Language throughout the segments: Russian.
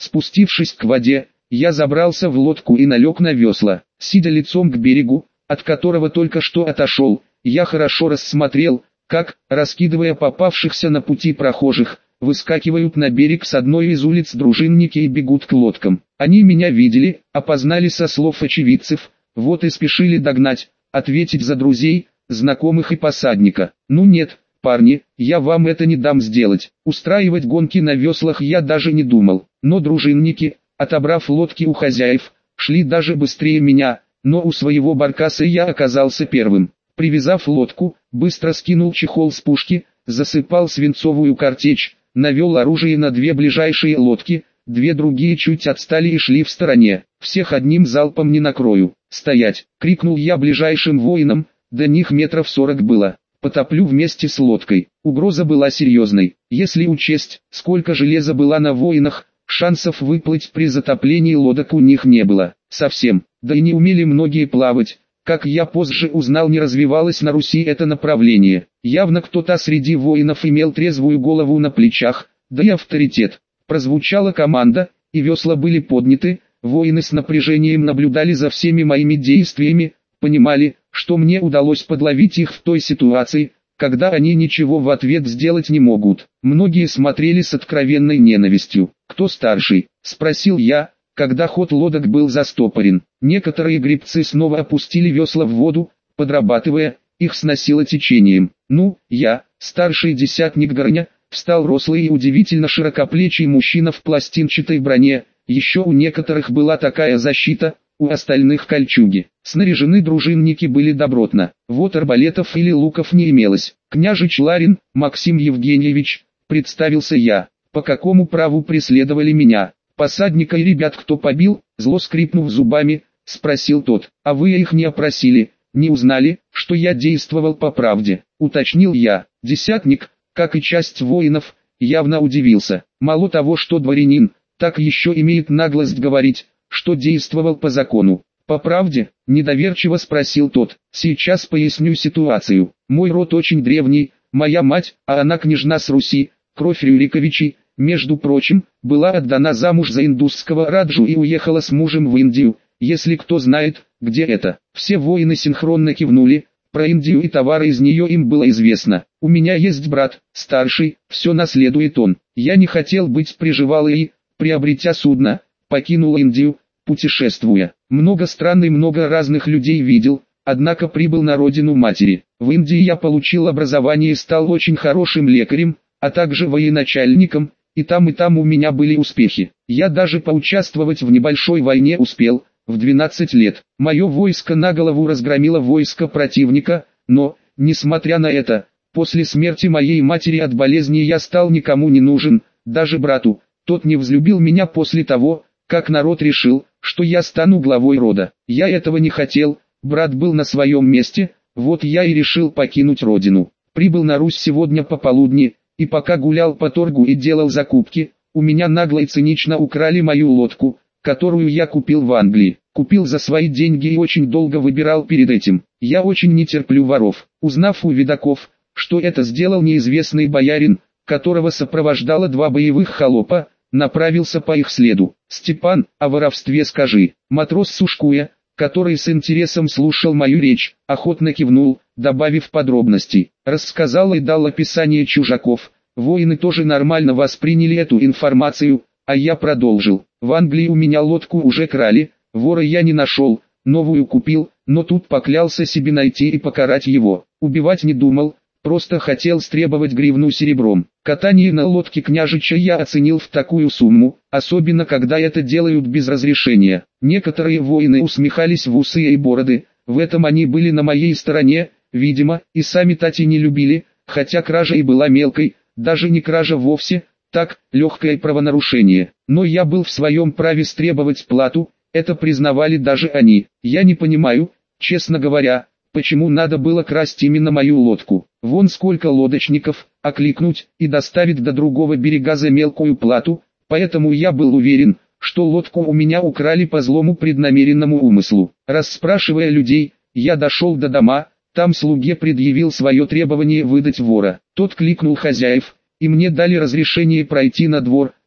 Спустившись к воде, я забрался в лодку и налег на весла. Сидя лицом к берегу, от которого только что отошел, я хорошо рассмотрел, как, раскидывая попавшихся на пути прохожих, выскакивают на берег с одной из улиц дружинники и бегут к лодкам. Они меня видели, опознали со слов очевидцев, вот и спешили догнать, ответить за друзей, знакомых и посадника. Ну нет, парни, я вам это не дам сделать. Устраивать гонки на веслах я даже не думал. Но дружинники, отобрав лодки у хозяев, шли даже быстрее меня, но у своего баркаса я оказался первым. Привязав лодку, быстро скинул чехол с пушки, засыпал свинцовую картечь, навел оружие на две ближайшие лодки, две другие чуть отстали и шли в стороне. Всех одним залпом не накрою. «Стоять!» — крикнул я ближайшим воинам, до них метров 40 было. «Потоплю вместе с лодкой». Угроза была серьезной. Если учесть, сколько железа было на воинах, шансов выплыть при затоплении лодок у них не было. Совсем. Да и не умели многие плавать. Как я позже узнал, не развивалось на Руси это направление. Явно кто-то среди воинов имел трезвую голову на плечах, да и авторитет. Прозвучала команда, и весла были подняты, воины с напряжением наблюдали за всеми моими действиями, понимали, что мне удалось подловить их в той ситуации, когда они ничего в ответ сделать не могут. Многие смотрели с откровенной ненавистью. «Кто старший?» — спросил я, когда ход лодок был застопорен. Некоторые гребцы снова опустили весла в воду, подрабатывая, их сносило течением. «Ну, я, старший десятник Горня», встал рослый и удивительно широкоплечий мужчина в пластинчатой броне, еще у некоторых была такая защита, у остальных кольчуги. Снаряжены дружинники были добротно, вот арбалетов или луков не имелось. «Княжич Ларин, Максим Евгеньевич», представился я. «По какому праву преследовали меня?» «Посадника и ребят кто побил?» Зло скрипнув зубами, спросил тот. «А вы их не опросили, не узнали, что я действовал по правде?» Уточнил я. Десятник, как и часть воинов, явно удивился. Мало того, что дворянин, так еще имеет наглость говорить, что действовал по закону. «По правде?» – недоверчиво спросил тот. «Сейчас поясню ситуацию. Мой род очень древний, моя мать, а она княжна с Руси, кровь Рюриковичей, между прочим, была отдана замуж за индусского раджу и уехала с мужем в Индию, если кто знает, где это». Все воины синхронно кивнули, про Индию и товары из нее им было известно. «У меня есть брат, старший, все наследует он. Я не хотел быть приживалой и, приобретя судно, покинул Индию, путешествуя. Много стран и много разных людей видел, однако прибыл на родину матери. В Индии я получил образование и стал очень хорошим лекарем, а также военачальником, и там у меня были успехи. Я даже поучаствовать в небольшой войне успел, в 12 лет. Мое войско на голову разгромило войско противника, но, несмотря на это, после смерти моей матери от болезни я стал никому не нужен, даже брату. Тот не взлюбил меня после того, как народ решил, что я стану главой рода. Я этого не хотел, брат был на своем месте, вот я и решил покинуть родину. Прибыл на Русь сегодня пополудни, и пока гулял по торгу и делал закупки, у меня нагло и цинично украли мою лодку, которую я купил в Англии. Купил за свои деньги и очень долго выбирал перед этим. Я очень не терплю воров. Узнав у видаков, что это сделал неизвестный боярин, которого сопровождало 2 боевых холопа, направился по их следу. «Степан, о воровстве скажи». Матрос Сушкуя, который с интересом слушал мою речь, охотно кивнул, добавив подробностей. Рассказал и дал описание чужаков. Воины тоже нормально восприняли эту информацию, а я продолжил. В Англии у меня лодку уже крали, вора я не нашел, новую купил, но тут поклялся себе найти и покарать его. Убивать не думал, просто хотел стребовать гривну серебром. Катание на лодке княжича я оценил в такую сумму, особенно когда это делают без разрешения. Некоторые воины усмехались в усы и бороды, в этом они были на моей стороне, видимо, и сами тати не любили, хотя кража и была мелкой, даже не кража вовсе, так, легкое правонарушение. Но я был в своем праве стребовать плату, это признавали даже они. Я не понимаю, честно говоря, почему надо было красть именно мою лодку. Вон сколько лодочников, окликнуть и доставить до другого берега за мелкую плату, поэтому я был уверен, что лодку у меня украли по злому преднамеренному умыслу. Расспрашивая людей, я дошел до дома, там слуге предъявил свое требование выдать вора. Тот кликнул хозяев, и мне дали разрешение пройти на двор,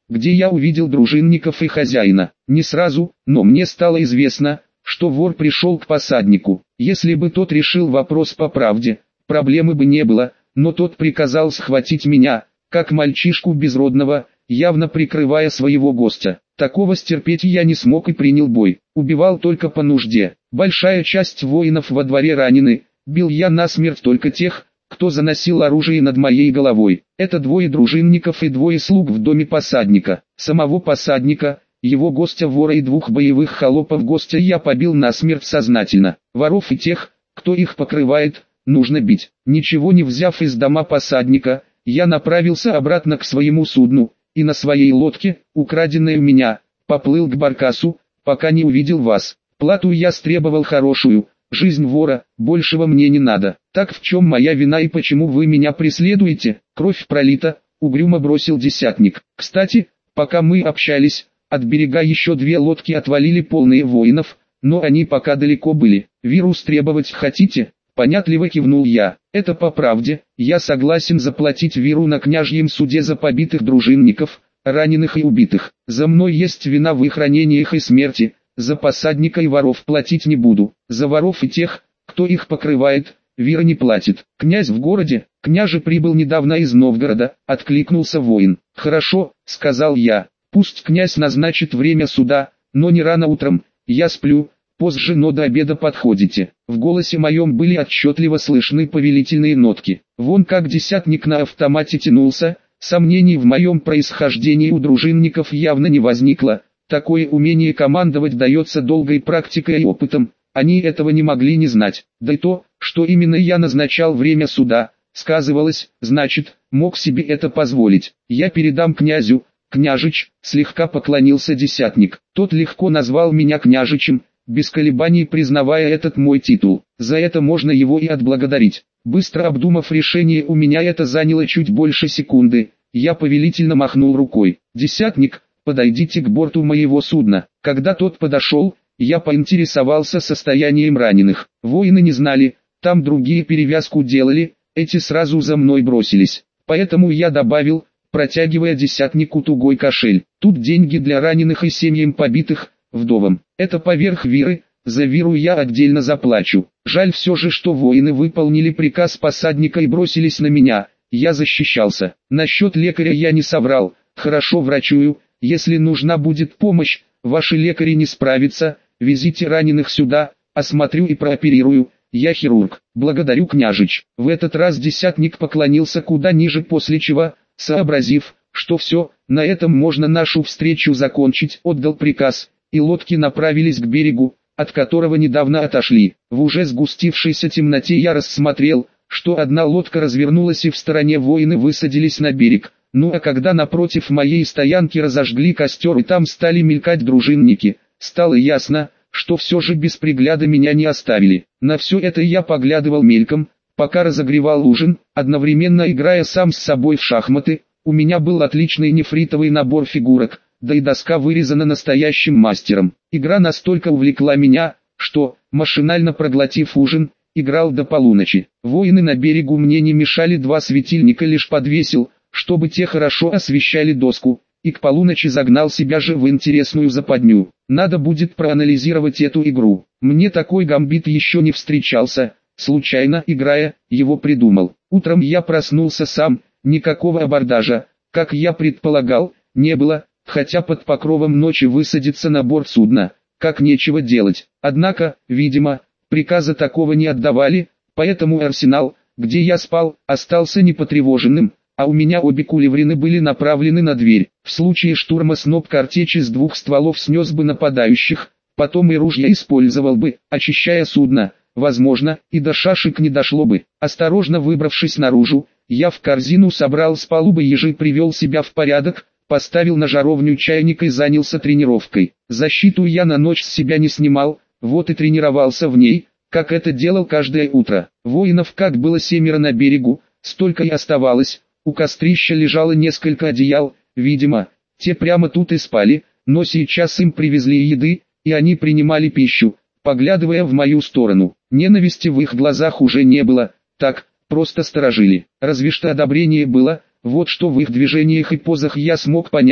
где я увидел дружинников и хозяина. Не сразу, но мне стало известно, что вор пришел к посаднику. Если бы тот решил вопрос по правде, проблемы бы не было, но тот приказал схватить меня, как мальчишку безродного, явно прикрывая своего гостя. Такого стерпеть я не смог и принял бой. Убивал только по нужде. Большая часть воинов во дворе ранены. Бил я насмерть только тех, кто заносил оружие над моей головой. Это 2 дружинников и 2 слуг в доме посадника. Самого посадника, его гостя-вора и 2 боевых холопов гостя я побил насмерть сознательно. Воров и тех, кто их покрывает, нужно бить. Ничего не взяв из дома посадника, я направился обратно к своему судну, и на своей лодке, украденной у меня, поплыл к баркасу, пока не увидел вас. Плату я стребовал хорошую, жизнь вора, большего мне не надо. Так в чем моя вина и почему вы меня преследуете? Кровь пролита, угрюмо бросил десятник. Кстати, пока мы общались, от берега еще 2 лодки отвалили полные воинов, но они пока далеко были. Вирус требовать хотите? Понятливо кивнул я. Это по правде, я согласен заплатить Виру на княжьем суде за побитых дружинников, раненых и убитых. За мной есть вина в их ранениях и смерти, за посадника и воров платить не буду. За воров и тех, кто их покрывает, Вира не платит. Князь в городе, княже прибыл недавно из Новгорода, откликнулся воин. Хорошо, сказал я, пусть князь назначит время суда, но не рано утром, я сплю. Позже, но до обеда подходите. В голосе моем были отчетливо слышны повелительные нотки. Вон как десятник на автомате тянулся, сомнений в моем происхождении у дружинников явно не возникло. Такое умение командовать дается долгой практикой и опытом, они этого не могли не знать. Да и то, что именно я назначал время суда, сказывалось, значит, мог себе это позволить. Я передам князю, княжич, слегка поклонился десятник. Тот легко назвал меня княжичем, без колебаний признавая этот мой титул. За это можно его и отблагодарить. Быстро обдумав решение, у меня это заняло чуть больше секунды. Я повелительно махнул рукой. «Десятник, подойдите к борту моего судна». Когда тот подошел, я поинтересовался состоянием раненых. Воины не знали, там другие перевязку делали, эти сразу за мной бросились. Поэтому я добавил, протягивая десятнику тугой кошель. Тут деньги для раненых и семьям побитых, вдовам. Это поверх Виры, за Виру я отдельно заплачу. Жаль все же, что воины выполнили приказ посадника и бросились на меня. Я защищался. Насчет лекаря я не соврал. Хорошо врачую. Если нужна будет помощь, ваши лекари не справятся. Везите раненых сюда, осмотрю и прооперирую. Я хирург. Благодарю, княжич. В этот раз десятник поклонился куда ниже, после чего, сообразив, что все, на этом можно нашу встречу закончить, отдал приказ, и лодки направились к берегу, от которого недавно отошли. В уже сгустившейся темноте я рассмотрел, что одна лодка развернулась и в стороне воины высадились на берег. Ну а когда напротив моей стоянки разожгли костер и там стали мелькать дружинники, стало ясно, что все же без пригляда меня не оставили. На все это я поглядывал мельком, пока разогревал ужин, одновременно играя сам с собой в шахматы. У меня был отличный нефритовый набор фигурок, да и доска вырезана настоящим мастером. Игра настолько увлекла меня, что, машинально проглотив ужин, играл до полуночи. Воины на берегу мне не мешали, 2 светильника лишь подвесил, чтобы те хорошо освещали доску, и к полуночи загнал себя же в интересную западню. Надо будет проанализировать эту игру. Мне такой гамбит еще не встречался, случайно играя, его придумал. Утром я проснулся сам, никакого абордажа, как я предполагал, не было, хотя под покровом ночи высадиться на борт судна, как нечего делать. Однако, видимо, приказа такого не отдавали, поэтому арсенал, где я спал, остался непотревоженным, а у меня обе кулеврины были направлены на дверь. В случае штурма сноп картечи с 2 стволов снес бы нападающих, потом и ружья использовал бы, очищая судно, возможно, и до шашек не дошло бы. Осторожно выбравшись наружу, я в корзину собрал с палубы ежи, привел себя в порядок, поставил на жаровню чайник и занялся тренировкой. Защиту я на ночь с себя не снимал, вот и тренировался в ней, как это делал каждое утро. Воинов как было 7 на берегу, столько и оставалось. У кострища лежало несколько одеял, видимо, те прямо тут и спали, но сейчас им привезли еды, и они принимали пищу, поглядывая в мою сторону. Ненависти в их глазах уже не было, так, просто сторожили. Разве что одобрение было, вот что в их движениях и позах я смог понять,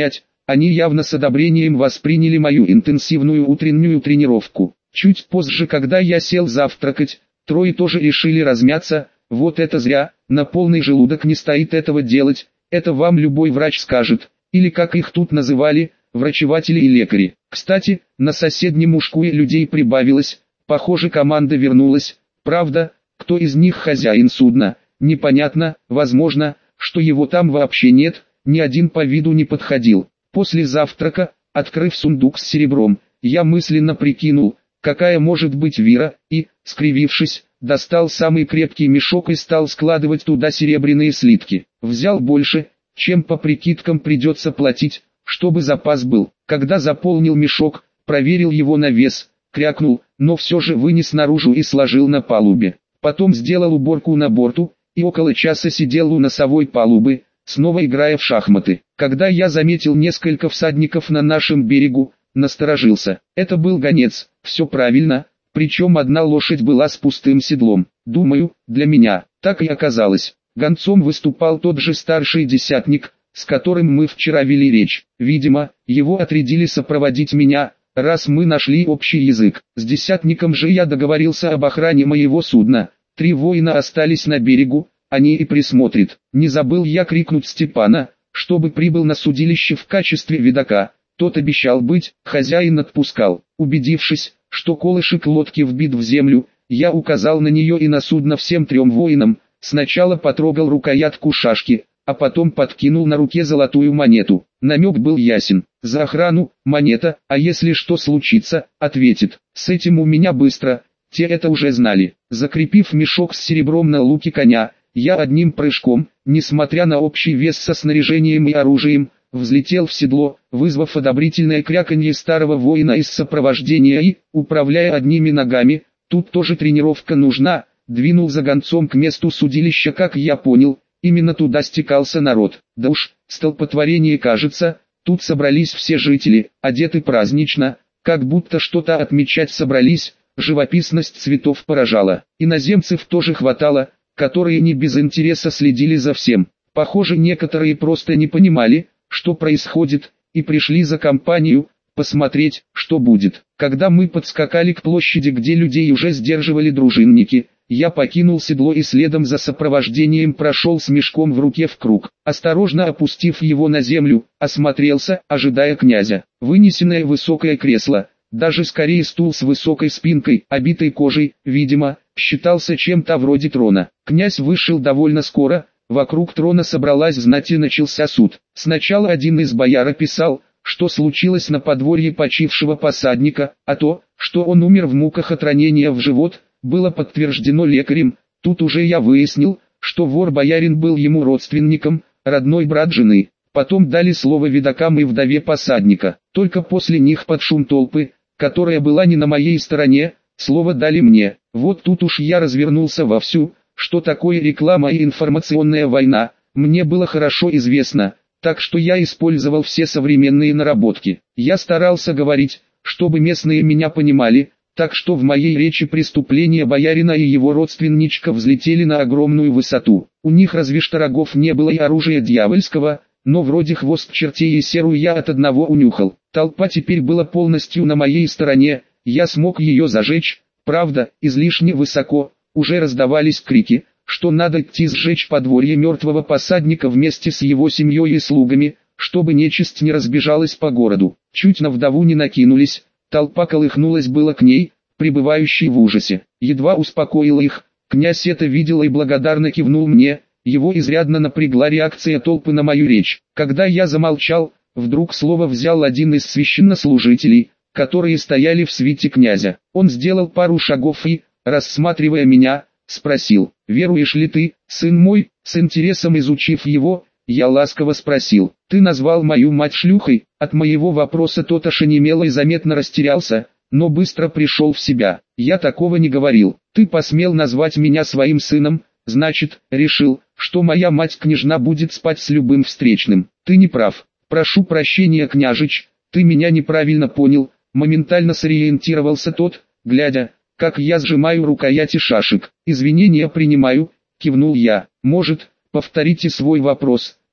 Они явно с одобрением восприняли мою интенсивную утреннюю тренировку. Чуть позже, когда я сел завтракать, трое тоже решили размяться. Вот это зря, на полный желудок не стоит этого делать, это вам любой врач скажет, или как их тут называли, врачеватели и лекари. Кстати, на соседнем ушку и людей прибавилось, похоже, команда вернулась. Правда, кто из них хозяин судна, непонятно, возможно, что его там вообще нет, ни один по виду не подходил. После завтрака, открыв сундук с серебром, я мысленно прикинул, какая может быть вира, и, скривившись, достал самый крепкий мешок и стал складывать туда серебряные слитки. Взял больше, чем по прикидкам придется платить, чтобы запас был. Когда заполнил мешок, проверил его на вес, крякнул, но все же вынес наружу и сложил на палубе. Потом сделал уборку на борту, и около часа сидел у носовой палубы, снова играя в шахматы. Когда я заметил несколько всадников на нашем берегу, насторожился. Это был гонец, все правильно, причем одна лошадь была с пустым седлом. Думаю, для меня, так и оказалось. Гонцом выступал тот же старший десятник, с которым мы вчера вели речь. Видимо, его отрядили сопроводить меня, раз мы нашли общий язык. С десятником же я договорился об охране моего судна. 3 воина остались на берегу, они и присмотрят. Не забыл я крикнуть Степана, чтобы прибыл на судилище в качестве видака. Тот обещал быть, хозяин отпускал. Убедившись, что колышек лодки вбит в землю, я указал на нее и на судно всем 3 воинам. Сначала потрогал рукоятку шашки, а потом подкинул на руке золотую монету. Намек был ясен. За охрану, монета, а если что случится, ответит. С этим у меня быстро, те это уже знали. Закрепив мешок с серебром на луке коня, я одним прыжком, несмотря на общий вес со снаряжением и оружием, взлетел в седло, вызвав одобрительное кряканье старого воина из сопровождения и, управляя одними ногами, тут тоже тренировка нужна, двинул за гонцом к месту судилища. Как я понял, именно туда стекался народ. Да уж, столпотворение кажется, тут собрались все жители, одеты празднично, как будто что-то отмечать собрались, живописность цветов поражала. Иноземцев тоже хватало, которые не без интереса следили за всем. Похоже, некоторые просто не понимали, что происходит, и пришли за компанию, посмотреть, что будет. Когда мы подскакали к площади, где людей уже сдерживали дружинники, я покинул седло и следом за сопровождением прошел с мешком в руке в круг. Осторожно опустив его на землю, осмотрелся, ожидая князя. Вынесенное высокое кресло, даже скорее стул с высокой спинкой, обитой кожей, видимо, считался чем-то вроде трона. Князь вышел довольно скоро. Вокруг трона собралась знать и начался суд. Сначала один из бояр описал, что случилось на подворье почившего посадника, а то, что он умер в муках от ранения в живот, было подтверждено лекарем. Тут уже я выяснил, что вор-боярин был ему родственником, родной брат жены. Потом дали слово видакам и вдове посадника. Только после них под шум толпы, которая была не на моей стороне, слово дали мне. Вот тут уж я развернулся вовсю. Что такое реклама и информационная война, мне было хорошо известно, так что я использовал все современные наработки. Я старался говорить, чтобы местные меня понимали, так что в моей речи преступления боярина и его родственничка взлетели на огромную высоту. У них разве что рогов не было и оружия дьявольского, но вроде хвост чертей и серую я от одного унюхал. Толпа теперь была полностью на моей стороне, я смог ее зажечь, правда, излишне высоко. Уже раздавались крики, что надо идти сжечь подворье мертвого посадника вместе с его семьей и слугами, чтобы нечисть не разбежалась по городу. Чуть на вдову не накинулись, толпа колыхнулась было к ней, пребывающей в ужасе. Едва успокоил их, князь это видел и благодарно кивнул мне, его изрядно напрягла реакция толпы на мою речь. Когда я замолчал, вдруг слово взял один из священнослужителей, которые стояли в свите князя. Он сделал пару шагов и, рассматривая меня, спросил: «Веруешь ли ты, сын мой?» С интересом изучив его, я ласково спросил: «Ты назвал мою мать шлюхой?» От моего вопроса тот ошенемел и заметно растерялся, но быстро пришел в себя. «Я такого не говорил. Ты посмел назвать меня своим сыном, значит, решил, что моя мать-княжна будет спать с любым встречным. Ты не прав. Прошу прощения, княжич, ты меня неправильно понял». Моментально сориентировался тот, глядя, как я сжимаю рукояти шашек. «Извинения принимаю», — кивнул я. «Может, повторите свой вопрос?»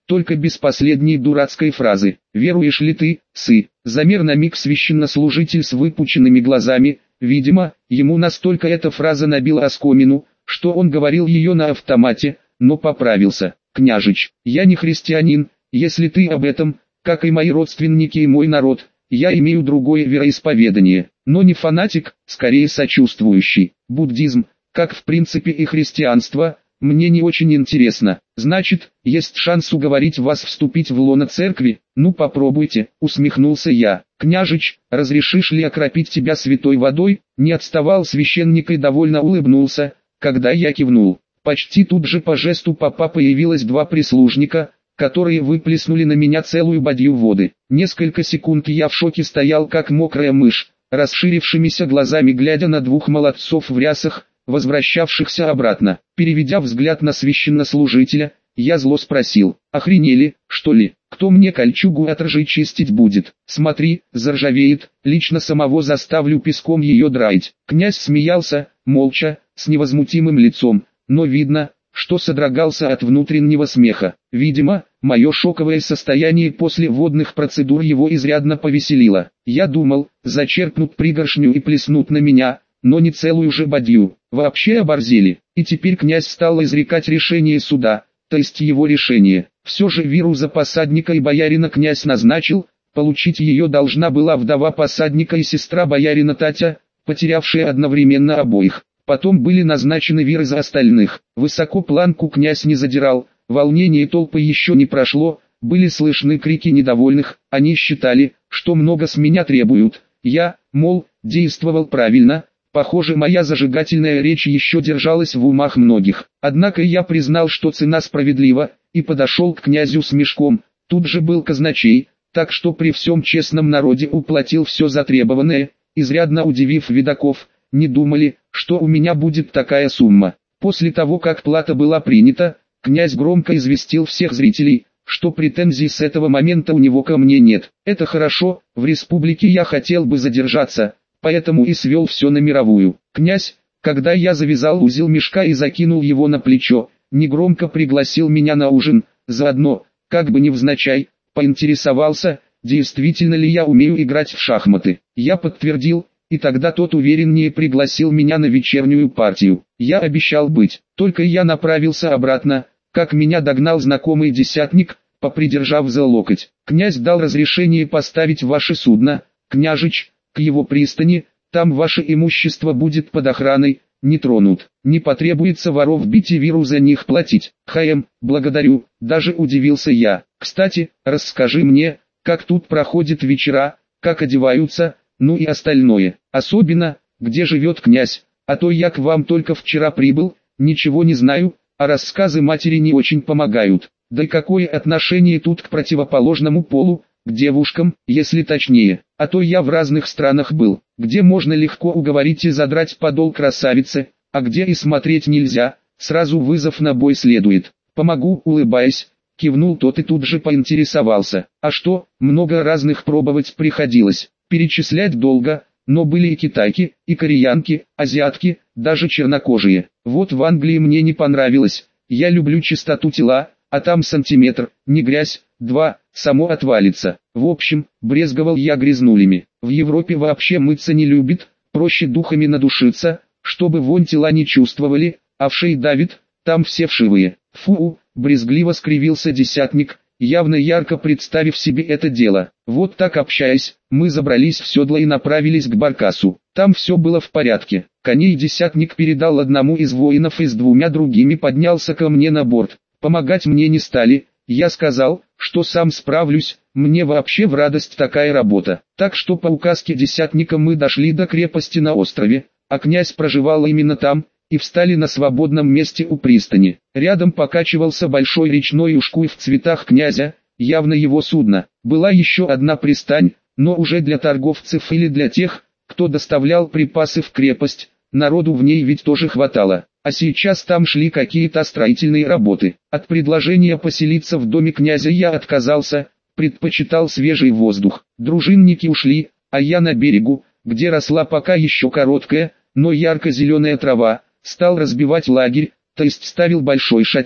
только без последней дурацкой фразы. «Веруешь ли ты, сы?» Замер на миг священнослужитель с выпученными глазами. Видимо, ему настолько эта фраза набила оскомину, что он говорил ее на автомате, но поправился. «Княжич, я не христианин, если ты об этом, как и мои родственники и мой народ, я имею другое вероисповедание, но не фанатик, скорее сочувствующий. Буддизм, как в принципе и христианство, мне не очень интересно. Значит, есть шанс уговорить вас вступить в лоно церкви? Ну попробуйте», усмехнулся я. «Княжич, разрешишь ли окропить тебя святой водой?» Не отставал священник и довольно улыбнулся, когда я кивнул. Почти тут же по жесту папа появилось два прислужника, которые выплеснули на меня целую бадью воды. Несколько секунд я в шоке стоял как мокрая мышь, расширившимися глазами глядя на двух молодцов в рясах, возвращавшихся обратно. Переведя взгляд на священнослужителя, я зло спросил: «Охренели, что ли? Кто мне кольчугу от ржи чистить будет? Смотри, заржавеет, лично самого заставлю песком ее драить». Князь смеялся, молча, с невозмутимым лицом, но видно, что содрогался от внутреннего смеха. Видимо, мое шоковое состояние после водных процедур его изрядно повеселило. Я думал, зачерпнут пригоршню и плеснут на меня, но не целую же бадью. Вообще оборзели. И теперь князь стал изрекать решение суда, то есть его решение. Все же виру за посадника и боярина князь назначил, получить ее должна была вдова посадника и сестра боярина Татя, потерявшая одновременно обоих. Потом были назначены виры за остальных. Высоко планку князь не задирал, волнение толпы еще не прошло, были слышны крики недовольных, они считали, что много с меня требуют. Я, мол, действовал правильно. Похоже, моя зажигательная речь еще держалась в умах многих. Однако я признал, что цена справедлива, и подошел к князю с мешком. Тут же был казначей, так что при всем честном народе уплатил все затребованное, изрядно удивив видаков. Не думали, что у меня будет такая сумма. После того, как плата была принята, князь громко известил всех зрителей, что претензий с этого момента у него ко мне нет. Это хорошо, в республике я хотел бы задержаться, поэтому и свел все на мировую. Князь, когда я завязал узел мешка и закинул его на плечо, негромко пригласил меня на ужин, заодно, как бы невзначай, поинтересовался, действительно ли я умею играть в шахматы. Я подтвердил, и тогда тот увереннее пригласил меня на вечернюю партию. Я обещал быть, только я направился обратно, как меня догнал знакомый десятник, попридержав за локоть. «Князь дал разрешение поставить ваше судно, княжич, к его пристани, там ваше имущество будет под охраной, не тронут. Не потребуется воров бить и виру за них платить». «Благодарю», даже удивился я. «Кстати, расскажи мне, как тут проходят вечера, как одеваются, ну и остальное. Особенно, где живет князь, а то я к вам только вчера прибыл, ничего не знаю, а рассказы матери не очень помогают. Да и какое отношение тут к противоположному полу, к девушкам, если точнее, а то я в разных странах был, где можно легко уговорить и задрать подол красавицы, а где и смотреть нельзя, сразу вызов на бой следует». «Помогу», улыбаясь, кивнул тот и тут же поинтересовался: «А что, много разных пробовать приходилось?» Перечислять долго, но были и китайки, и кореянки, азиатки, даже чернокожие. Вот в Англии мне не понравилось, я люблю чистоту тела, а там сантиметр, не грязь, два, само отвалится. В общем, брезговал я грязнулями. В Европе вообще мыться не любит, проще духами надушиться, чтобы вонь тела не чувствовали, а в шее давит, там все вшивые. Фу, брезгливо скривился десятник, явно ярко представив себе это дело. Вот так общаясь, мы забрались в седло и направились к баркасу. Там все было в порядке. Коней десятник передал одному из воинов и с двумя другими поднялся ко мне на борт. Помогать мне не стали, я сказал, что сам справлюсь, мне вообще в радость такая работа. Так что по указке десятника мы дошли до крепости на острове, а князь проживал именно там, и встали на свободном месте у пристани. Рядом покачивался большой речной ушкуй в цветах князя, явно его судно. Была еще одна пристань, но уже для торговцев или для тех, кто доставлял припасы в крепость, народу в ней ведь тоже хватало. А сейчас там шли какие-то строительные работы. От предложения поселиться в доме князя я отказался, предпочитал свежий воздух. Дружинники ушли, а я на берегу, где росла пока еще короткая, но ярко-зеленая трава, стал разбивать лагерь, то есть ставил большой шатер,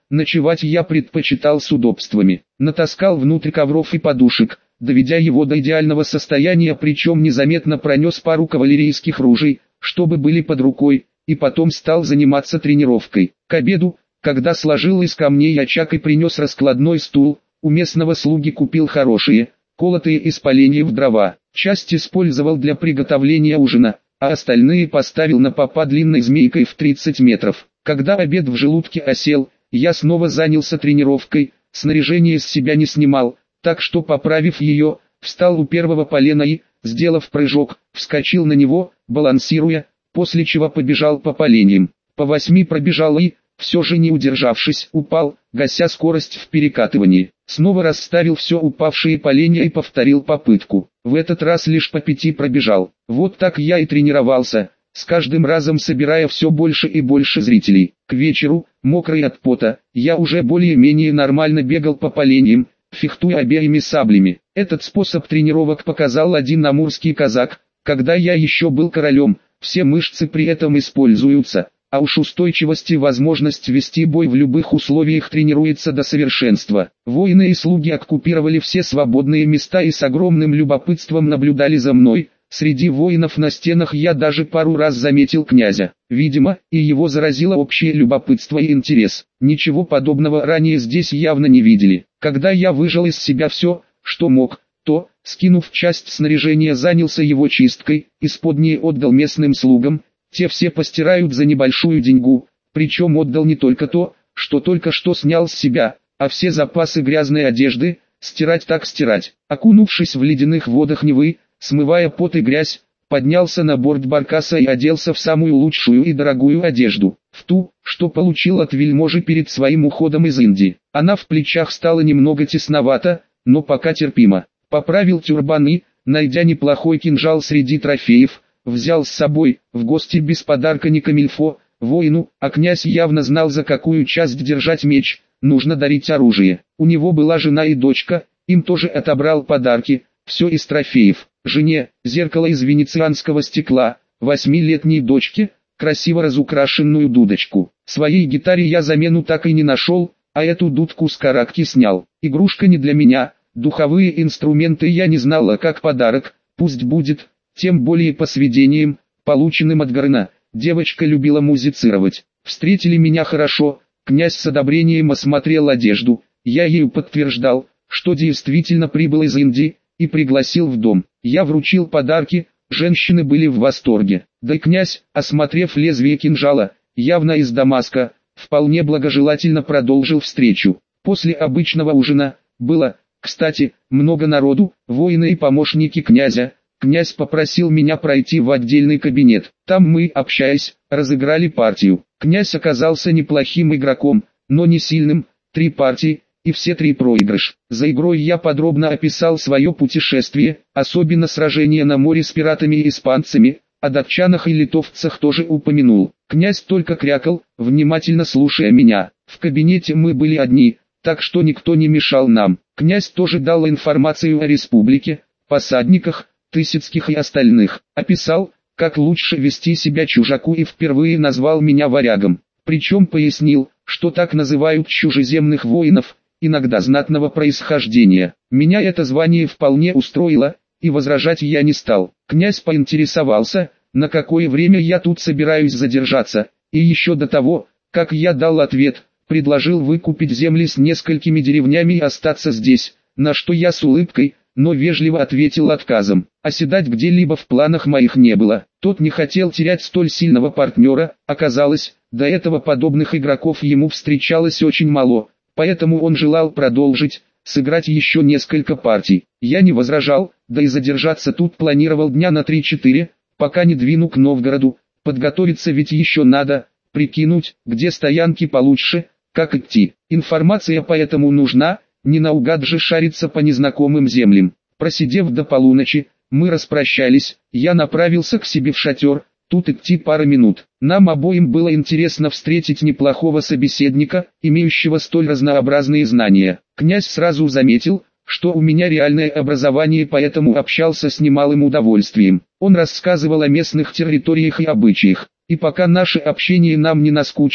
ночевать я предпочитал с удобствами. Натаскал внутрь ковров и подушек, доведя его до идеального состояния, причем незаметно пронес пару кавалерийских ружей, чтобы были под рукой, и потом стал заниматься тренировкой. К обеду, когда сложил из камней очаг и принес раскладной стул, у местного слуги купил хорошие, колотые из поленьев дрова. Часть использовал для приготовления ужина, а остальные поставил на попа длинной змейкой в 30 метров. Когда обед в желудке осел, я снова занялся тренировкой, снаряжение с себя не снимал, так что, поправив ее, встал у первого полена и, сделав прыжок, вскочил на него, балансируя, после чего побежал по поленьям. По 8 пробежал и, все же не удержавшись, упал, гася скорость в перекатывании. Снова расставил все упавшие поленья и повторил попытку. В этот раз лишь по 5 пробежал. Вот так я и тренировался, с каждым разом собирая все больше и больше зрителей. К вечеру, мокрый от пота, я уже более-менее нормально бегал по поленьям, фехтуя обеими саблями. Этот способ тренировок показал один амурский казак, когда я еще был королем. Все мышцы при этом используются, а уж устойчивость и возможность вести бой в любых условиях тренируется до совершенства. Воины и слуги оккупировали все свободные места и с огромным любопытством наблюдали за мной. Среди воинов на стенах я даже пару раз заметил князя. Видимо, и его заразило общее любопытство и интерес. Ничего подобного ранее здесь явно не видели. Когда я выжал из себя все, что мог, то, скинув часть снаряжения, занялся его чисткой, исподние отдал местным слугам, те все постирают за небольшую деньгу, причем отдал не только то, что только что снял с себя, а все запасы грязной одежды, стирать так стирать. Окунувшись в ледяных водах Невы, смывая пот и грязь, поднялся на борт баркаса и оделся в самую лучшую и дорогую одежду, в ту, что получил от вельможи перед своим уходом из Индии. Она в плечах стала немного тесновата, но пока терпимо. Поправил тюрбан и, найдя неплохой кинжал среди трофеев, взял с собой, в гости без подарка не камильфо, воину, а князь явно знал, за какую часть держать меч, нужно дарить оружие. У него была жена и дочка, им тоже отобрал подарки, все из трофеев. Жене, зеркало из венецианского стекла, 8-летней дочке, красиво разукрашенную дудочку. Своей гитаре я замену так и не нашел, а эту дудку с каракки снял. Игрушка не для меня, духовые инструменты я не знала, как подарок, пусть будет, тем более по сведениям, полученным от Горына. Девочка любила музицировать. Встретили меня хорошо, князь с одобрением осмотрел одежду, я ею подтверждал, что действительно прибыл из Индии, и пригласил в дом. Я вручил подарки, женщины были в восторге. Да и князь, осмотрев лезвие кинжала, явно из Дамаска, вполне благожелательно продолжил встречу. После обычного ужина, было, кстати, много народу, воины и помощники князя. Князь попросил меня пройти в отдельный кабинет. Там мы, общаясь, разыграли партию. Князь оказался неплохим игроком, но не сильным, 3 партии, и все 3 проигрыш. За игрой я подробно описал свое путешествие, особенно сражение на море с пиратами и испанцами, о датчанах и литовцах тоже упомянул. Князь только крякал, внимательно слушая меня. В кабинете мы были одни, так что никто не мешал нам. Князь тоже дал информацию о республике, посадниках, Тысяцких и остальных. Описал, как лучше вести себя чужаку, и впервые назвал меня варягом. Причем пояснил, что так называют чужеземных воинов, иногда знатного происхождения. Меня это звание вполне устроило, и возражать я не стал. Князь поинтересовался, на какое время я тут собираюсь задержаться, и еще до того, как я дал ответ, предложил выкупить земли с несколькими деревнями и остаться здесь, на что я с улыбкой, но вежливо ответил отказом. Оседать где-либо в планах моих не было. Тот не хотел терять столь сильного партнера, оказалось, до этого подобных игроков ему встречалось очень мало, поэтому он желал продолжить, сыграть еще несколько партий. Я не возражал, да и задержаться тут планировал дня на 3-4, пока не двину к Новгороду, подготовиться ведь еще надо, прикинуть, где стоянки получше, как идти. Информация поэтому нужна, не наугад же шариться по незнакомым землям. Просидев до полуночи, мы распрощались, я направился к себе в шатер, тут идти пара минут. Нам обоим было интересно встретить неплохого собеседника, имеющего столь разнообразные знания. Князь сразу заметил, что у меня реальное образование, поэтому общался с немалым удовольствием. Он рассказывал о местных территориях и обычаях, и пока наше общение нам не наскучило,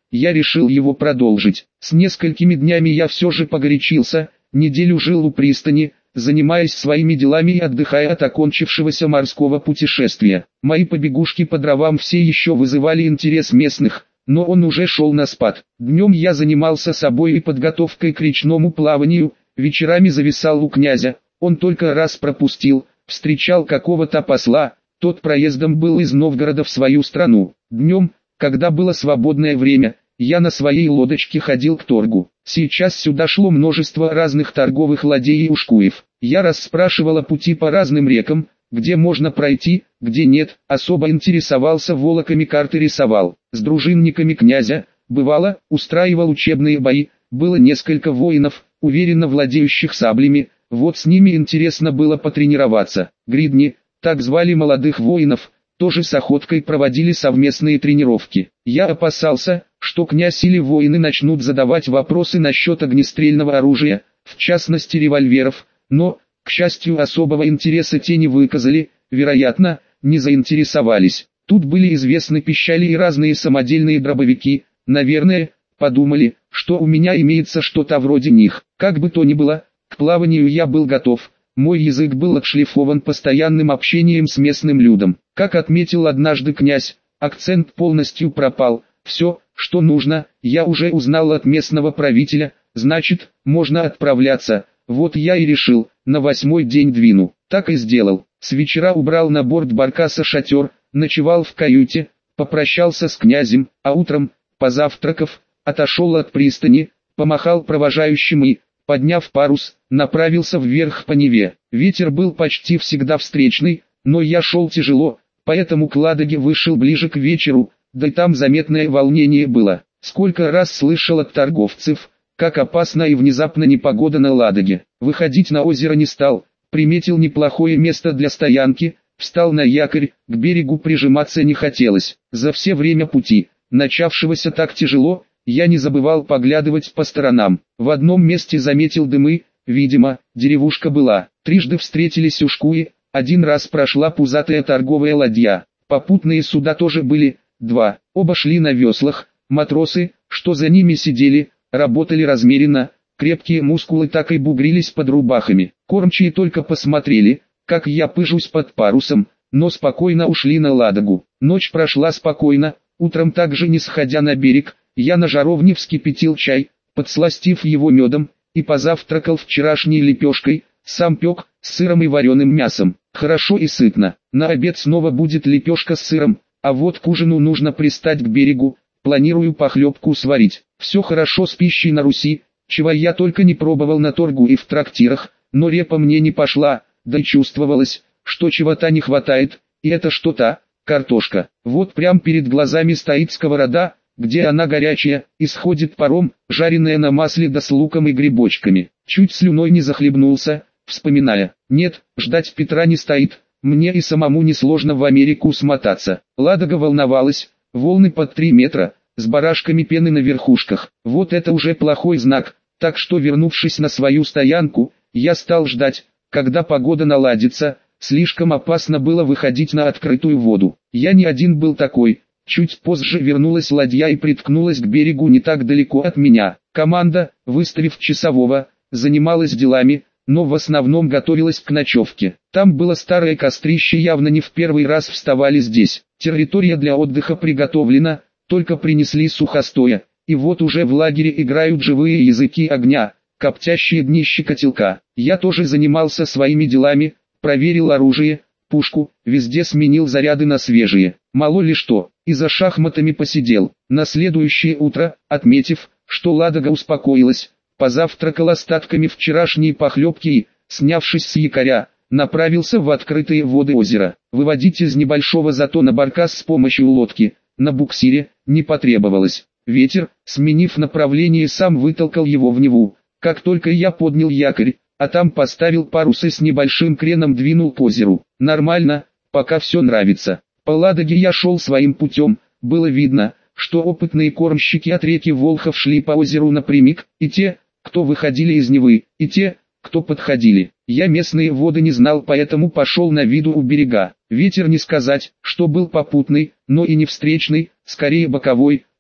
я решил его продолжить. С несколькими днями я все же погорячился, неделю жил у пристани, занимаясь своими делами и отдыхая от окончившегося морского путешествия. Мои побегушки по дровам все еще вызывали интерес местных, но он уже шел на спад. Днем я занимался собой и подготовкой к речному плаванию, вечерами зависал у князя, он только раз пропустил, встречал какого-то посла, тот проездом был из Новгорода в свою страну. Днем, когда было свободное время, я на своей лодочке ходил к торгу. Сейчас сюда шло множество разных торговых ладей и ушкуев. Я расспрашивал о пути по разным рекам, где можно пройти, где нет, особо интересовался волоками, карты рисовал. С дружинниками князя, бывало, устраивал учебные бои, было несколько воинов, уверенно владеющих саблями, вот с ними интересно было потренироваться. Гридни, так звали молодых воинов, тоже с охоткой проводили совместные тренировки. Я опасался, что князь или воины начнут задавать вопросы насчет огнестрельного оружия, в частности револьверов, но, к счастью, особого интереса те не выказали, вероятно, не заинтересовались. Тут были известны пищали и разные самодельные дробовики, наверное, подумали, что у меня имеется что-то вроде них. Как бы то ни было, к плаванию я был готов. Мой язык был отшлифован постоянным общением с местным людом. Как отметил однажды князь, акцент полностью пропал. Все, что нужно, я уже узнал от местного правителя, значит, можно отправляться. Вот я и решил, на 8-й день двину. Так и сделал. С вечера убрал на борт баркаса шатер, ночевал в каюте, попрощался с князем, а утром, позавтракав, отошел от пристани, помахал провожающим и, подняв парус, направился вверх по Неве. Ветер был почти всегда встречный, но я шел тяжело, поэтому к Ладоге вышел ближе к вечеру, да и там заметное волнение было. Сколько раз слышал от торговцев, как опасна и внезапна непогода на Ладоге. Выходить на озеро не стал, приметил неплохое место для стоянки, встал на якорь, к берегу прижиматься не хотелось. За все время пути, начавшегося так тяжело, я не забывал поглядывать по сторонам. В одном месте заметил дымы, видимо, деревушка была. Трижды встретились ушкуи, один раз прошла пузатая торговая ладья. Попутные суда тоже были, 2, оба шли на веслах. Матросы, что за ними сидели, работали размеренно, крепкие мускулы так и бугрились под рубахами. Кормчие только посмотрели, как я пыжусь под парусом, но спокойно ушли на Ладогу. Ночь прошла спокойно, утром также не сходя на берег, я на жаровне вскипятил чай, подсластив его медом, и позавтракал вчерашней лепешкой, сам пек, с сыром и вареным мясом. Хорошо и сытно. На обед снова будет лепешка с сыром, а вот к ужину нужно пристать к берегу, планирую похлебку сварить. Все хорошо с пищей на Руси, чего я только не пробовал на торгу и в трактирах, но репа мне не пошла, да и чувствовалось, что чего-то не хватает, и это что-то, картошка. Вот прям перед глазами стоит сковорода, где она горячая, исходит паром, жареная на масле да с луком и грибочками. Чуть слюной не захлебнулся, вспоминая. Нет, ждать Петра не стоит, мне и самому несложно в Америку смотаться. Ладога волновалась, волны под 3 метра, с барашками пены на верхушках. Вот это уже плохой знак, так что вернувшись на свою стоянку, я стал ждать, когда погода наладится. Слишком опасно было выходить на открытую воду. Я не один был такой. Чуть позже вернулась ладья и приткнулась к берегу не так далеко от меня. Команда, выставив часового, занималась делами, но в основном готовилась к ночевке. Там было старое кострище, явно не в первый раз вставали здесь. Территория для отдыха приготовлена, только принесли сухостоя, и вот уже в лагере играют живые языки огня, коптящие днище котелка. Я тоже занимался своими делами, проверил оружие, пушку, везде сменил заряды на свежие. Мало ли что, и за шахматами посидел. На следующее утро, отметив, что Ладога успокоилась, позавтракал остатками вчерашней похлебки и, снявшись с якоря, направился в открытые воды озера. Выводить из небольшого затона баркас с помощью лодки, на буксире, не потребовалось. Ветер, сменив направление, сам вытолкал его в Неву. Как только я поднял якорь, а там поставил парусы, с небольшим креном двинул к озеру. Нормально, пока все нравится. По Ладоге я шел своим путем, было видно, что опытные кормщики от реки Волхов шли по озеру напрямик, и те, кто выходили из Невы, и те, кто подходили. Я местные воды не знал, поэтому пошел на виду у берега. Ветер не сказать, что был попутный, но и не встречный, скорее боковой,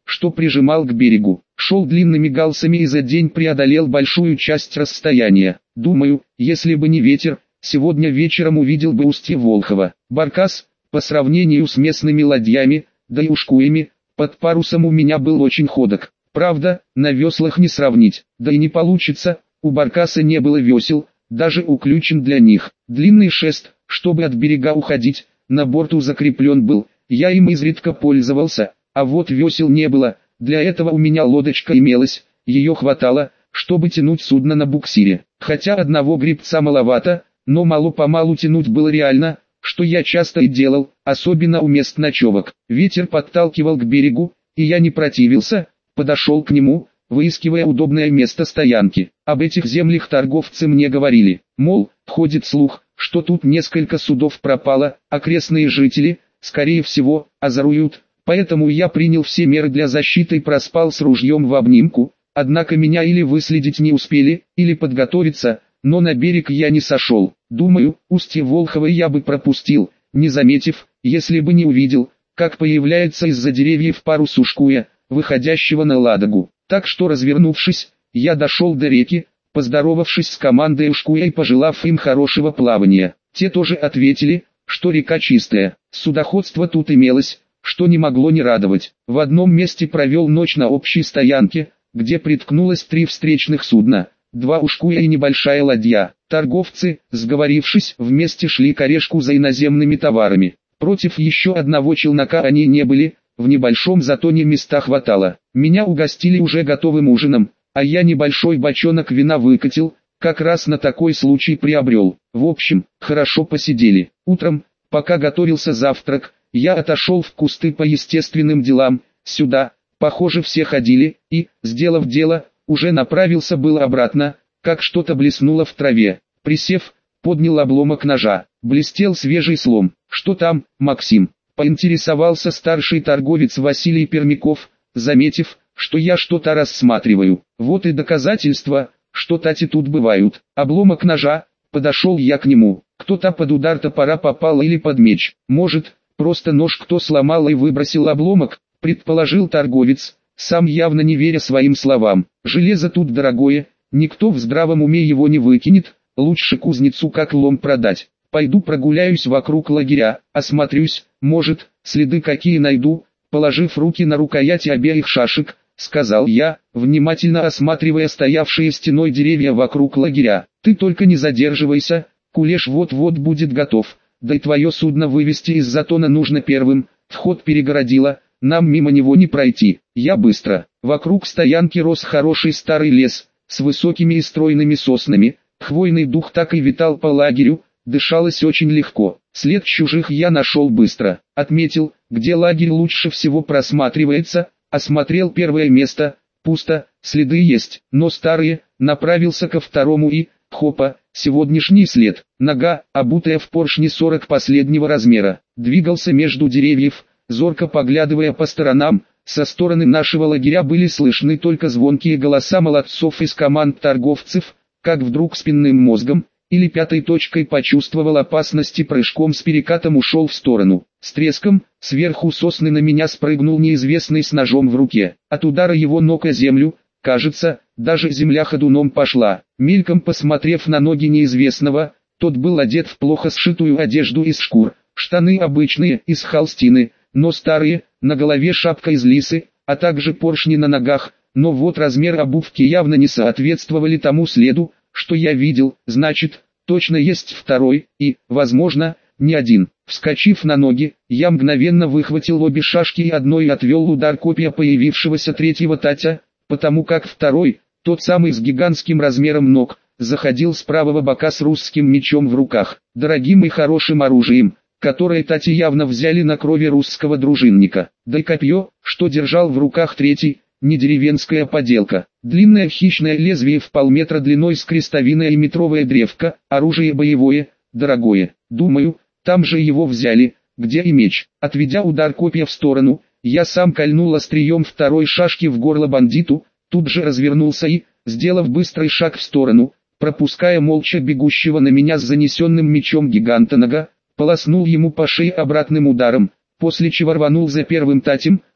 что прижимал к берегу. Шел длинными галсами и за день преодолел большую часть расстояния. Думаю, если бы не ветер, сегодня вечером увидел бы устье Волхова. Баркас, по сравнению с местными ладьями, да и ушкуями, под парусом у меня был очень ходок. Правда, на веслах не сравнить, да и не получится, у баркаса не было весел, даже уключен для них. Длинный шест, чтобы от берега уходить, на борту закреплен был, я им изредка пользовался, а вот весел не было, для этого у меня лодочка имелась, ее хватало, чтобы тянуть судно на буксире. Хотя одного гребца маловато, но мало-помалу тянуть было реально, что я часто и делал, особенно у мест ночевок. Ветер подталкивал к берегу, и я не противился, подошел к нему, выискивая удобное место стоянки. Об этих землях торговцы мне говорили, мол, ходит слух, что тут несколько судов пропало, окрестные жители, скорее всего, озоруют, поэтому я принял все меры для защиты и проспал с ружьем в обнимку, однако меня или выследить не успели, или подготовиться, но на берег я не сошел. Думаю, устье Волхова я бы пропустил, не заметив, если бы не увидел, как появляется из-за деревьев парус ушкуя, выходящего на Ладогу. Так что, развернувшись, я дошел до реки, поздоровавшись с командой ушкуя и пожелав им хорошего плавания. Те тоже ответили, что река чистая, судоходство тут имелось, что не могло не радовать. В одном месте провел ночь на общей стоянке, где приткнулось 3 встречных судна, 2 ушкуя и небольшая ладья. Торговцы, сговорившись, вместе шли к Орешку за иноземными товарами. Против еще одного челнока они не были, в небольшом затоне места хватало. Меня угостили уже готовым ужином, а я небольшой бочонок вина выкатил, как раз на такой случай приобрел. В общем, хорошо посидели. Утром, пока готовился завтрак, я отошел в кусты по естественным делам, сюда, похоже, все ходили, и, сделав дело, уже направился было обратно, как что-то блеснуло в траве. Присев, поднял обломок ножа, блестел свежий слом. «Что там, Максим?» — поинтересовался старший торговец Василий Пермяков, заметив, что я что-то рассматриваю. «Вот и доказательства, что тати тут бывают». Обломок ножа, подошел я к нему. Кто-то под удар топора попал или под меч. Может, просто нож кто сломал и выбросил обломок, предположил торговец, сам явно не веря своим словам. «Железо тут дорогое, никто в здравом уме его не выкинет, лучше кузнецу как лом продать. Пойду прогуляюсь вокруг лагеря, осмотрюсь, может, следы какие найду», положив руки на рукояти обеих шашек, сказал я, внимательно осматривая стоявшие стеной деревья вокруг лагеря. «Ты только не задерживайся, кулеш вот-вот будет готов, да и твое судно вывести из затона нужно первым, вход перегородило, нам мимо него не пройти». Я быстро. Вокруг стоянки рос хороший старый лес, с высокими и стройными соснами, хвойный дух так и витал по лагерю, дышалось очень легко. След чужих я нашел быстро, отметил, где лагерь лучше всего просматривается, осмотрел первое место, пусто, следы есть, но старые, направился ко второму и, хопа, сегодняшний след, нога, обутая в поршни 40 последнего размера, двигался между деревьев, зорко поглядывая по сторонам. Со стороны нашего лагеря были слышны только звонкие голоса молодцов из команд торговцев, как вдруг спинным мозгом, или пятой точкой почувствовал опасность и прыжком с перекатом ушел в сторону. С треском, сверху сосны на меня спрыгнул неизвестный с ножом в руке. От удара его ног о землю, кажется, даже земля ходуном пошла. Мельком посмотрев на ноги неизвестного, тот был одет в плохо сшитую одежду из шкур, штаны обычные, из холстины, но старые, на голове шапка из лисы, а также поршни на ногах, но вот размер обувки явно не соответствовали тому следу, что я видел, значит, точно есть второй, и, возможно, не один. Вскочив на ноги, я мгновенно выхватил обе шашки и одной отвел удар копья появившегося третьего татя, потому как второй, тот самый с гигантским размером ног, заходил с правого бока с русским мечом в руках, дорогим и хорошим оружием, которое тати явно взяли на крови русского дружинника. Да и копье, что держал в руках третий, не деревенская поделка. Длинное хищное лезвие в полметра длиной с крестовиной и метровая древка, оружие боевое, дорогое. Думаю, там же его взяли, где и меч. Отведя удар копья в сторону, я сам кольнул острием второй шашки в горло бандиту, тут же развернулся и, сделав быстрый шаг в сторону, пропуская молча бегущего на меня с занесенным мечом гиганта нога, полоснул ему по шее обратным ударом, после чего рванул за первым татем,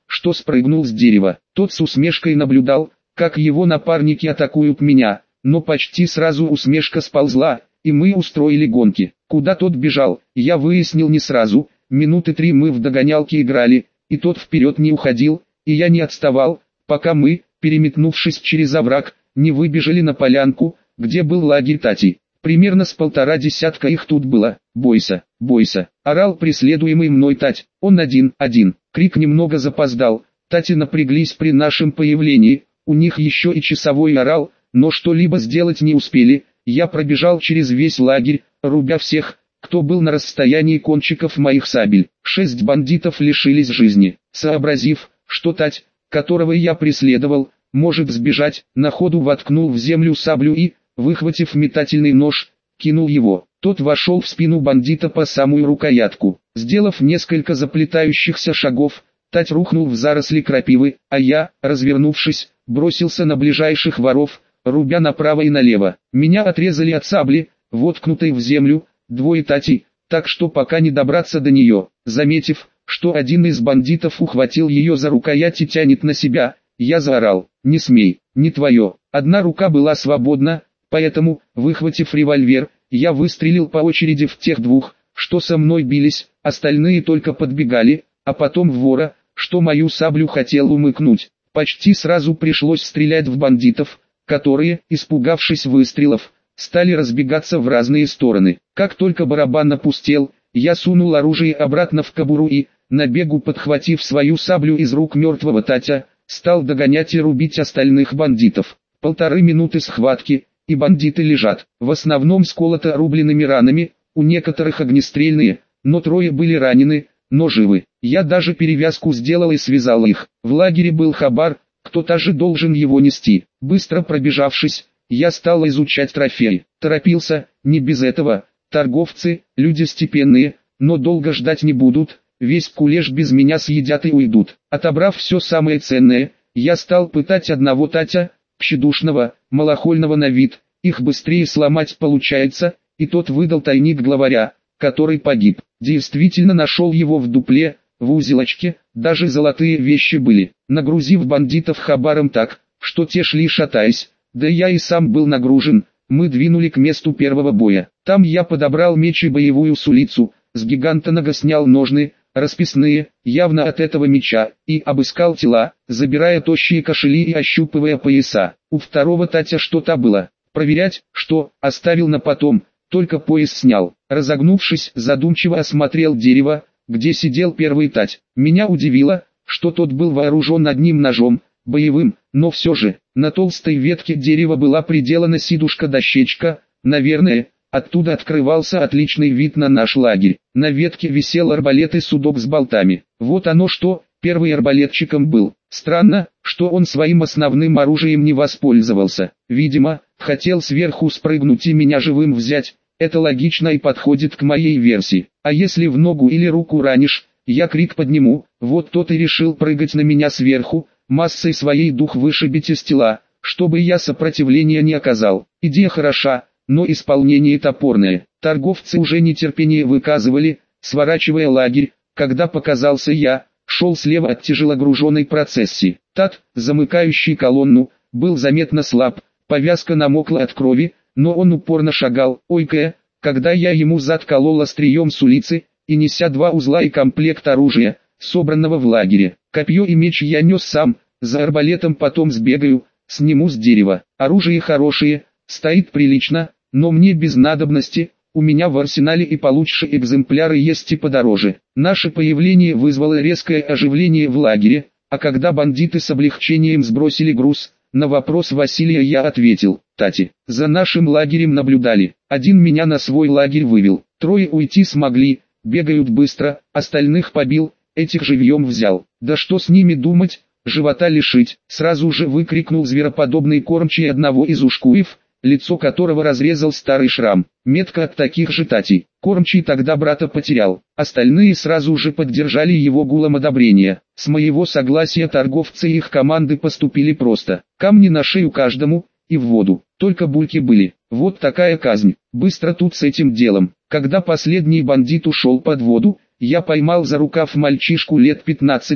что спрыгнул с дерева. Тот с усмешкой наблюдал, как его напарники атакуют меня, но почти сразу усмешка сползла, и мы устроили гонки. Куда тот бежал, я выяснил не сразу, минуты 3 мы в догонялки играли, и тот вперед не уходил, и я не отставал, пока мы, переметнувшись через овраг, не выбежали на полянку, где был лагерь Тати. Примерно с 1,5 десятка их тут было. «Бойся, бойся!» — орал преследуемый мной Тать. «Он один!» Крик немного запоздал. Тати напряглись при нашем появлении, у них еще и часовой орал, но что-либо сделать не успели. Я пробежал через весь лагерь, рубя всех, кто был на расстоянии кончиков моих сабель. 6 бандитов лишились жизни. Сообразив, что Тать, которого я преследовал, может сбежать, на ходу воткнул в землю саблю и, выхватив метательный нож, кинул его. Тот вошел в спину бандита по самую рукоятку. Сделав несколько заплетающихся шагов, Тать рухнул в заросли крапивы, а я, развернувшись, бросился на ближайших воров, рубя направо и налево. Меня отрезали от сабли, воткнутой в землю, 2 Татей, так что пока не добраться до нее. Заметив, что один из бандитов ухватил ее за рукоять и тянет на себя, я заорал: «Не смей, не твое!» Одна рука была свободна, поэтому, выхватив револьвер, я выстрелил по очереди в тех 2, что со мной бились, остальные только подбегали, а потом в вора, что мою саблю хотел умыкнуть. Почти сразу пришлось стрелять в бандитов, которые, испугавшись выстрелов, стали разбегаться в разные стороны. Как только барабан опустел, я сунул оружие обратно в кобуру и, на бегу подхватив свою саблю из рук мертвого Татя, стал догонять и рубить остальных бандитов. 1,5 минуты схватки, и бандиты лежат, в основном с колото-рубленными ранами, у некоторых огнестрельные, но 3 были ранены, но живы. Я даже перевязку сделал и связал их. В лагере был хабар, кто-то же должен его нести. Быстро пробежавшись, я стал изучать трофеи. Торопился, не без этого. Торговцы, люди степенные, но долго ждать не будут, весь кулеш без меня съедят и уйдут. Отобрав все самое ценное, я стал пытать одного Татя, тщедушного, малохольного на вид. Их быстрее сломать получается, и тот выдал тайник главаря, который погиб. Действительно нашел его в дупле, в узелочке, даже золотые вещи были. Нагрузив бандитов хабаром так, что те шли шатаясь, да я и сам был нагружен, мы двинули к месту первого боя. Там я подобрал меч и боевую сулицу, с гигантонога снял ножны, расписные, явно от этого меча, и обыскал тела, забирая тощие кошели и ощупывая пояса. У второго Татя что-то было. Проверять, что, оставил на потом, только пояс снял. Разогнувшись, задумчиво осмотрел дерево, где сидел первый Тать. Меня удивило, что тот был вооружен одним ножом, боевым, но все же, на толстой ветке дерева была приделана сидушка-дощечка, наверное, оттуда открывался отличный вид на наш лагерь. На ветке висел арбалет и судок с болтами. Вот оно что, первый арбалетчиком был. Странно, что он своим основным оружием не воспользовался. Видимо, хотел сверху спрыгнуть и меня живым взять. Это логично и подходит к моей версии. А если в ногу или руку ранишь, я крик подниму, вот тот и решил прыгать на меня сверху, массой своей дух вышибить из тела, чтобы я сопротивления не оказал. Идея хороша, но исполнение топорное. Торговцы уже нетерпение выказывали, сворачивая лагерь. Когда показался я, шел слева от тяжелогруженной процессии. Тат, замыкающий колонну, был заметно слаб, повязка намокла от крови, но он упорно шагал, ойкая, когда я ему зад колол острием с улицы, и неся 2 узла и комплект оружия, собранного в лагере. Копье и меч я нес сам, за арбалетом потом сбегаю, сниму с дерева. Оружие хорошее, стоит прилично, но мне без надобности, у меня в арсенале и получше экземпляры есть и подороже. Наше появление вызвало резкое оживление в лагере, а когда бандиты с облегчением сбросили груз, на вопрос Василия я ответил: Тати, за нашим лагерем наблюдали, один меня на свой лагерь вывел, 3 уйти смогли, бегают быстро, остальных побил, этих живьем взял. Да что с ними думать, живота лишить, сразу же выкрикнул звероподобный кормчий одного из ушкуев, лицо которого разрезал старый шрам. Метка от таких же Татей. Кормчий тогда брата потерял. Остальные сразу же поддержали его гулом одобрения. С моего согласия торговцы и их команды поступили просто. Камни на шею каждому, и в воду. Только бульки были. Вот такая казнь. Быстро тут с этим делом. Когда последний бандит ушел под воду, я поймал за рукав мальчишку лет 15,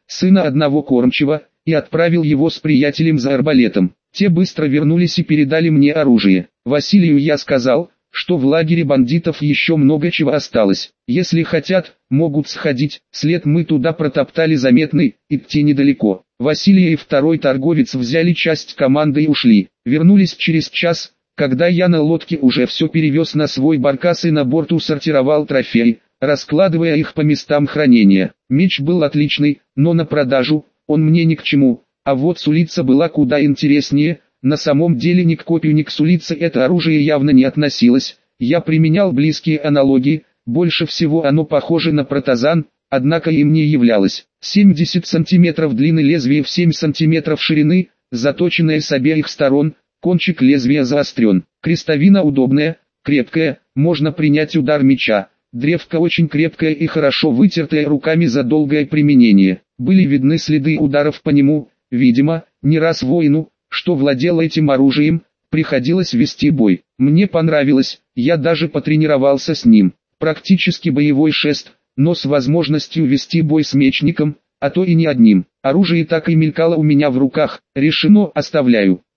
сына одного кормчего, и отправил его с приятелем за арбалетом. Те быстро вернулись и передали мне оружие. Василию я сказал, что в лагере бандитов еще много чего осталось. Если хотят, могут сходить. След мы туда протоптали заметный, идти недалеко. Василий и второй торговец взяли часть команды и ушли. Вернулись через час, когда я на лодке уже все перевез на свой баркас и на борту сортировал трофеи, раскладывая их по местам хранения. Меч был отличный, но на продажу, он мне ни к чему, а вот сулица была куда интереснее. На самом деле ни к копию, ни к сулице это оружие явно не относилось. Я применял близкие аналогии, больше всего оно похоже на протазан, однако им не являлось. 70 см длины лезвия в 7 см ширины, заточенное с обеих сторон, кончик лезвия заострен. Крестовина удобная, крепкая, можно принять удар меча. Древко очень крепкое и хорошо вытертое руками за долгое применение. Были видны следы ударов по нему, видимо, не раз воину, что владел этим оружием, приходилось вести бой. Мне понравилось, я даже потренировался с ним. Практически боевой шест, но с возможностью вести бой с мечником, а то и не одним. Оружие так и мелькало у меня в руках, решено, оставляю.